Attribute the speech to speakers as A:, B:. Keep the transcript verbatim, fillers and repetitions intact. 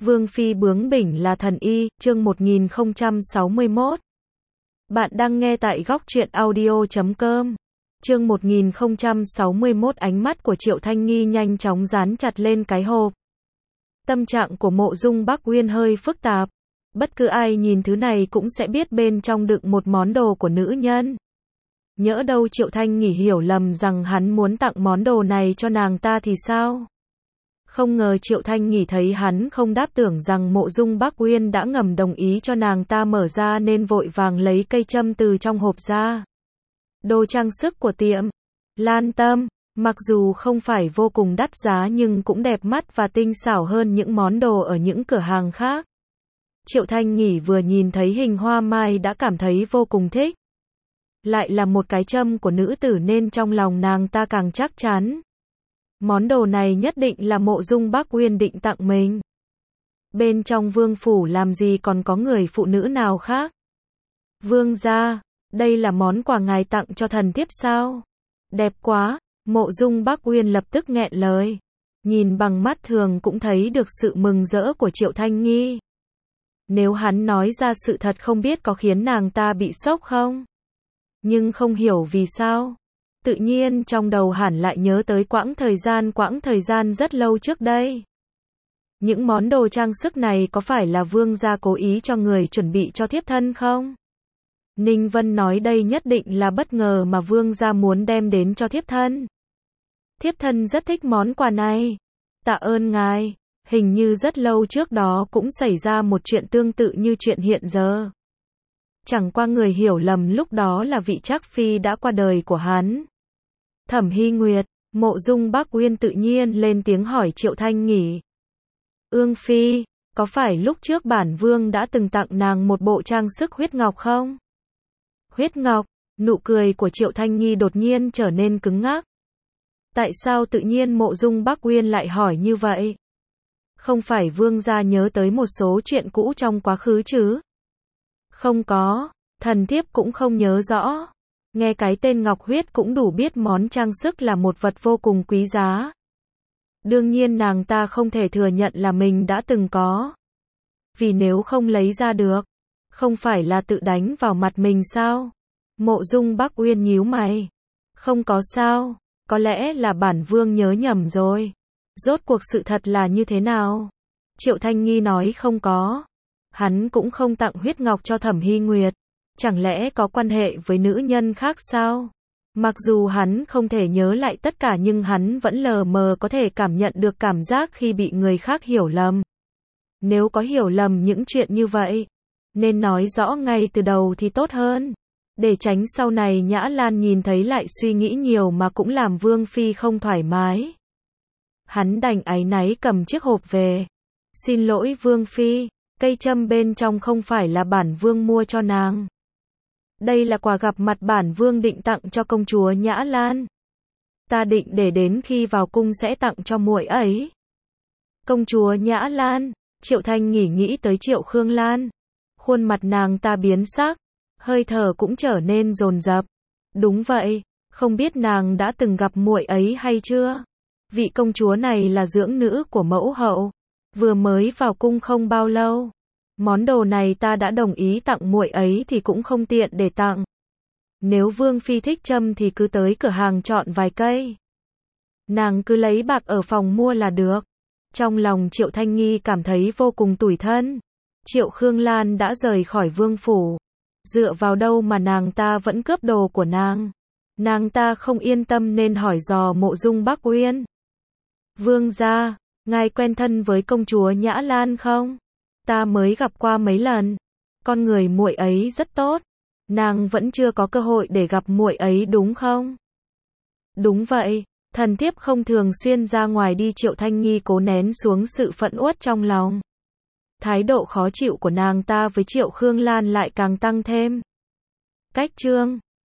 A: Vương phi bướng bỉnh là thần y, chương một nghìn không trăm sáu mươi mốt. Bạn đang nghe tại góc truyện audio chấm com. Chương một nghìn không trăm sáu mươi mốt. Ánh mắt của Triệu Thanh Nghi nhanh chóng dán chặt lên cái hộp. Tâm trạng của Mộ Dung Bắc Uyên hơi phức tạp. Bất cứ ai nhìn thứ này cũng sẽ biết bên trong đựng một món đồ của nữ nhân. Nhỡ đâu Triệu Thanh Nghi hiểu lầm rằng hắn muốn tặng món đồ này cho nàng ta thì sao? Không ngờ Triệu Thanh Nghi thấy hắn không đáp, tưởng rằng Mộ Dung Bắc Uyên đã ngầm đồng ý cho nàng ta mở ra nên vội vàng lấy cây châm từ trong hộp ra. Đồ trang sức của tiệm Lan Tâm, mặc dù không phải vô cùng đắt giá nhưng cũng đẹp mắt và tinh xảo hơn những món đồ ở những cửa hàng khác. Triệu Thanh Nghi vừa nhìn thấy hình hoa mai đã cảm thấy vô cùng thích. Lại là một cái châm của nữ tử nên trong lòng nàng ta càng chắc chắn. Món đồ này nhất định là Mộ Dung Bắc Uyên định tặng mình. Bên trong vương phủ làm gì còn có người phụ nữ nào khác? Vương gia, đây là món quà ngài tặng cho thần thiếp sao? Đẹp quá, Mộ Dung Bắc Uyên lập tức nghẹn lời. Nhìn bằng mắt thường cũng thấy được sự mừng rỡ của Triệu Thanh Nghi. Nếu hắn nói ra sự thật không biết có khiến nàng ta bị sốc không? Nhưng không hiểu vì sao. Tự nhiên trong đầu hẳn lại nhớ tới quãng thời gian quãng thời gian rất lâu trước đây. Những món đồ trang sức này có phải là vương gia cố ý cho người chuẩn bị cho thiếp thân không? Ninh Vân nói đây nhất định là bất ngờ mà vương gia muốn đem đến cho thiếp thân. Thiếp thân rất thích món quà này. Tạ ơn ngài. Hình như rất lâu trước đó cũng xảy ra một chuyện tương tự như chuyện hiện giờ. Chẳng qua người hiểu lầm lúc đó là vị Trác phi đã qua đời của hắn. Thẩm Hy Nguyệt. Mộ Dung Bắc Uyên tự nhiên lên tiếng hỏi Triệu Thanh Nghi. Ương phi, có phải lúc trước bản vương đã từng tặng nàng một bộ trang sức huyết ngọc không? Huyết ngọc? Nụ cười của Triệu Thanh Nghi đột nhiên trở nên cứng ngắc. Tại sao tự nhiên Mộ Dung Bắc Uyên lại hỏi như vậy? Không phải vương gia nhớ tới một số chuyện cũ trong quá khứ chứ? Không có, thần thiếp cũng không nhớ rõ. Nghe cái tên ngọc huyết cũng đủ biết món trang sức là một vật vô cùng quý giá. Đương nhiên nàng ta không thể thừa nhận là mình đã từng có. Vì nếu không lấy ra được, không phải là tự đánh vào mặt mình sao? Mộ Dung Bắc Uyên nhíu mày. Không có sao, có lẽ là bản vương nhớ nhầm rồi. Rốt cuộc sự thật là như thế nào? Triệu Thanh Nghi nói không có. Hắn cũng không tặng huyết ngọc cho Thẩm Hy Nguyệt. Chẳng lẽ có quan hệ với nữ nhân khác sao? Mặc dù hắn không thể nhớ lại tất cả nhưng hắn vẫn lờ mờ có thể cảm nhận được cảm giác khi bị người khác hiểu lầm. Nếu có hiểu lầm những chuyện như vậy, nên nói rõ ngay từ đầu thì tốt hơn. Để tránh sau này Nhã Lan nhìn thấy lại suy nghĩ nhiều mà cũng làm Vương phi không thoải mái. Hắn đành áy náy cầm chiếc hộp về. Xin lỗi Vương phi, cây châm bên trong không phải là bản vương mua cho nàng. Đây là quà gặp mặt bản vương định tặng cho công chúa Nhã Lan. Ta định để đến khi vào cung sẽ tặng cho muội ấy. Công chúa Nhã Lan, Triệu Thanh Nghi nghĩ tới Triệu Khương Lan. Khuôn mặt nàng ta biến sắc, hơi thở cũng trở nên dồn dập. Đúng vậy, không biết nàng đã từng gặp muội ấy hay chưa? Vị công chúa này là dưỡng nữ của mẫu hậu, vừa mới vào cung không bao lâu. Món đồ này ta đã đồng ý tặng muội ấy thì cũng không tiện để tặng. Nếu vương phi thích châm thì cứ tới cửa hàng chọn vài cây. Nàng cứ lấy bạc ở phòng mua là được. Trong lòng Triệu Thanh Nghi cảm thấy vô cùng tủi thân. Triệu Khương Lan đã rời khỏi vương phủ. Dựa vào đâu mà nàng ta vẫn cướp đồ của nàng? Nàng ta không yên tâm nên hỏi dò Mộ Dung Bắc Uyên. Vương gia, ngài quen thân với công chúa Nhã Lan không? Ta mới gặp qua mấy lần. Con người muội ấy rất tốt. Nàng vẫn chưa có cơ hội để gặp muội ấy đúng không? Đúng vậy, thần thiếp không thường xuyên ra ngoài đi. Triệu Thanh Nghi cố nén xuống sự phẫn uất trong lòng. Thái độ khó chịu của nàng ta với Triệu Khương Lan lại càng tăng thêm. Cách chương